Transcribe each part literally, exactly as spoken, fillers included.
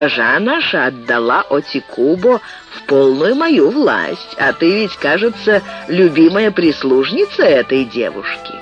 Госпожа наша отдала Отикубо в полную мою власть, а ты ведь, кажется, любимая прислужница этой девушки».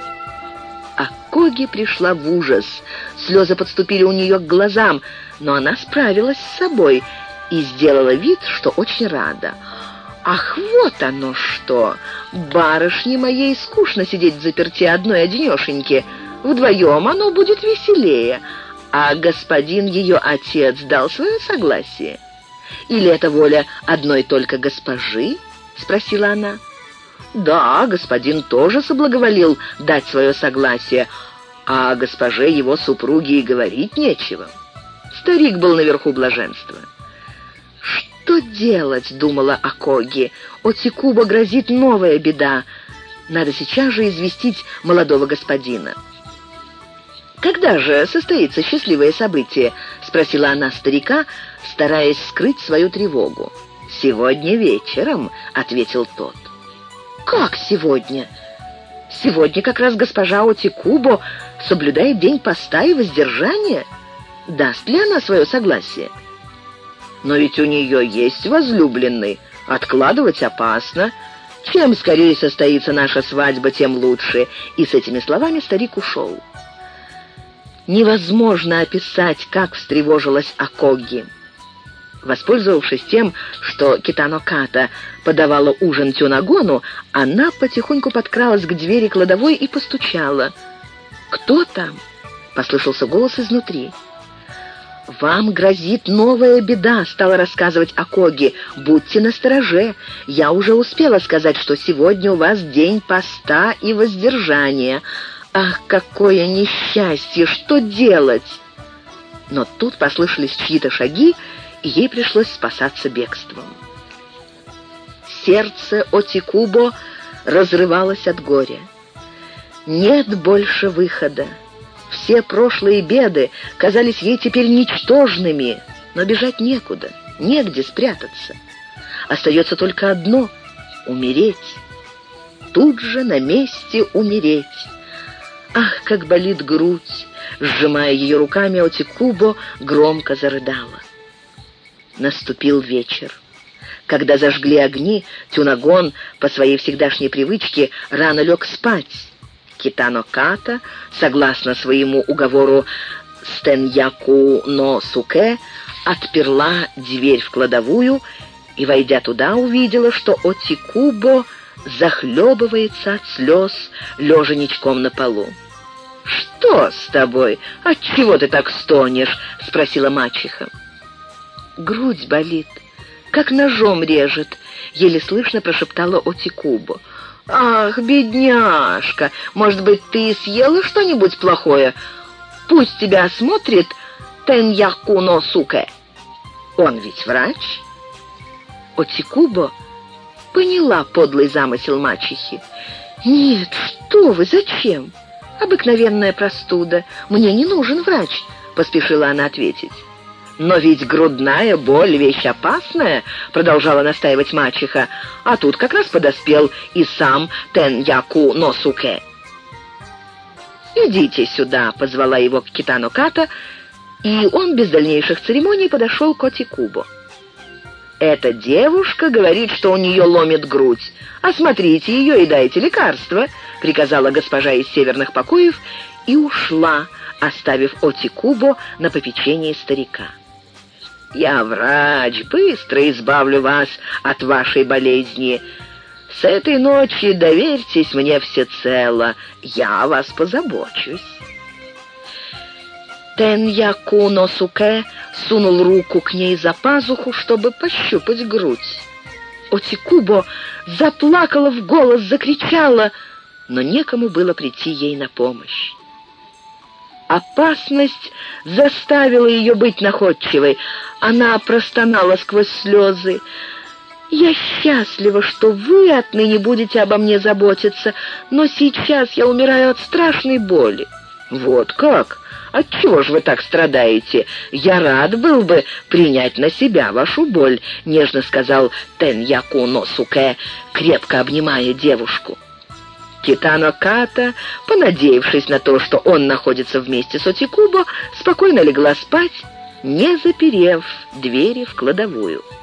Акоги пришла в ужас. Слезы подступили у нее к глазам, но она справилась с собой и сделала вид, что очень рада. «Ах, вот оно что! Барышне моей скучно сидеть взаперти одной-одинешеньки. Вдвоем оно будет веселее. А господин ее отец дал свое согласие? Или это воля одной только госпожи?» — спросила она. «Да, господин тоже соблаговолил дать свое согласие, а госпоже его супруге и говорить нечего». Старик был наверху блаженства. «Что делать?» — думала Акоги. «Отикубо грозит новая беда. Надо сейчас же известить молодого господина». «Когда же состоится счастливое событие?» — спросила она старика, стараясь скрыть свою тревогу. «Сегодня вечером», — ответил тот. «Как сегодня?» «Сегодня как раз госпожа Отикубо соблюдает день поста и воздержания. Даст ли она свое согласие?» «Но ведь у нее есть возлюбленный. Откладывать опасно. Чем скорее состоится наша свадьба, тем лучше». И с этими словами старик ушел. Невозможно описать, как встревожилась Акоги. Воспользовавшись тем, что Китано Ката подавала ужин Тюнагону, она потихоньку подкралась к двери кладовой и постучала. «Кто там?» — послышался голос изнутри. «Вам грозит новая беда», — стала рассказывать Акоги. «Будьте настороже. Я уже успела сказать, что сегодня у вас день поста и воздержания. Ах, какое несчастье! Что делать?» Но тут послышались чьи-то шаги, и ей пришлось спасаться бегством. Сердце Отикубо разрывалось от горя. Нет больше выхода. Все прошлые беды казались ей теперь ничтожными, но бежать некуда, негде спрятаться. Остается только одно — умереть. Тут же на месте умереть. Ах, как болит грудь! Сжимая ее руками, Отикубо громко зарыдала. Наступил вечер. Когда зажгли огни, Тюнагон по своей всегдашней привычке рано лег спать. Китано Ката, согласно своему уговору с Теньяку но Суке, отперла дверь в кладовую и, войдя туда, увидела, что Отикубо захлебывается от слез, лежа ничком на полу. «Что с тобой? Отчего ты так стонешь?» — спросила мачеха. «Грудь болит, как ножом режет», — еле слышно прошептала Отикубо. «Ах, бедняжка, может быть, ты съела что-нибудь плохое? Пусть тебя осмотрит Теньяку но Суке. Он ведь врач». Отикубо поняла подлый замысел мачехи. «Нет, что вы, зачем? Обыкновенная простуда. Мне не нужен врач», — поспешила она ответить. «Но ведь грудная боль — вещь опасная», — продолжала настаивать мачеха. «А тут как раз подоспел и сам Теньяку но Суке». «Идите сюда», — позвала его Китано Ката, и он без дальнейших церемоний подошел к Отикубо. «Эта девушка говорит, что у нее ломит грудь. Осмотрите ее и дайте лекарство», — приказала госпожа из северных покоев и ушла, оставив Отикубо на попечении старика. «Я врач, быстро избавлю вас от вашей болезни. С этой ночи доверьтесь мне всецело, я о вас позабочусь». Теньяку но Суке сунул руку к ней за пазуху, чтобы пощупать грудь. Отикубо заплакала в голос, закричала, но некому было прийти ей на помощь. Опасность заставила ее быть находчивой. Она простонала сквозь слезы. «Я счастлива, что вы отныне будете обо мне заботиться, но сейчас я умираю от страшной боли». «Вот как? Отчего же вы так страдаете? Я рад был бы принять на себя вашу боль», — нежно сказал Теньяку но Суке, крепко обнимая девушку. Китано Ката, понадеявшись на то, что он находится вместе с Отикубо, спокойно легла спать не заперев двери в кладовую.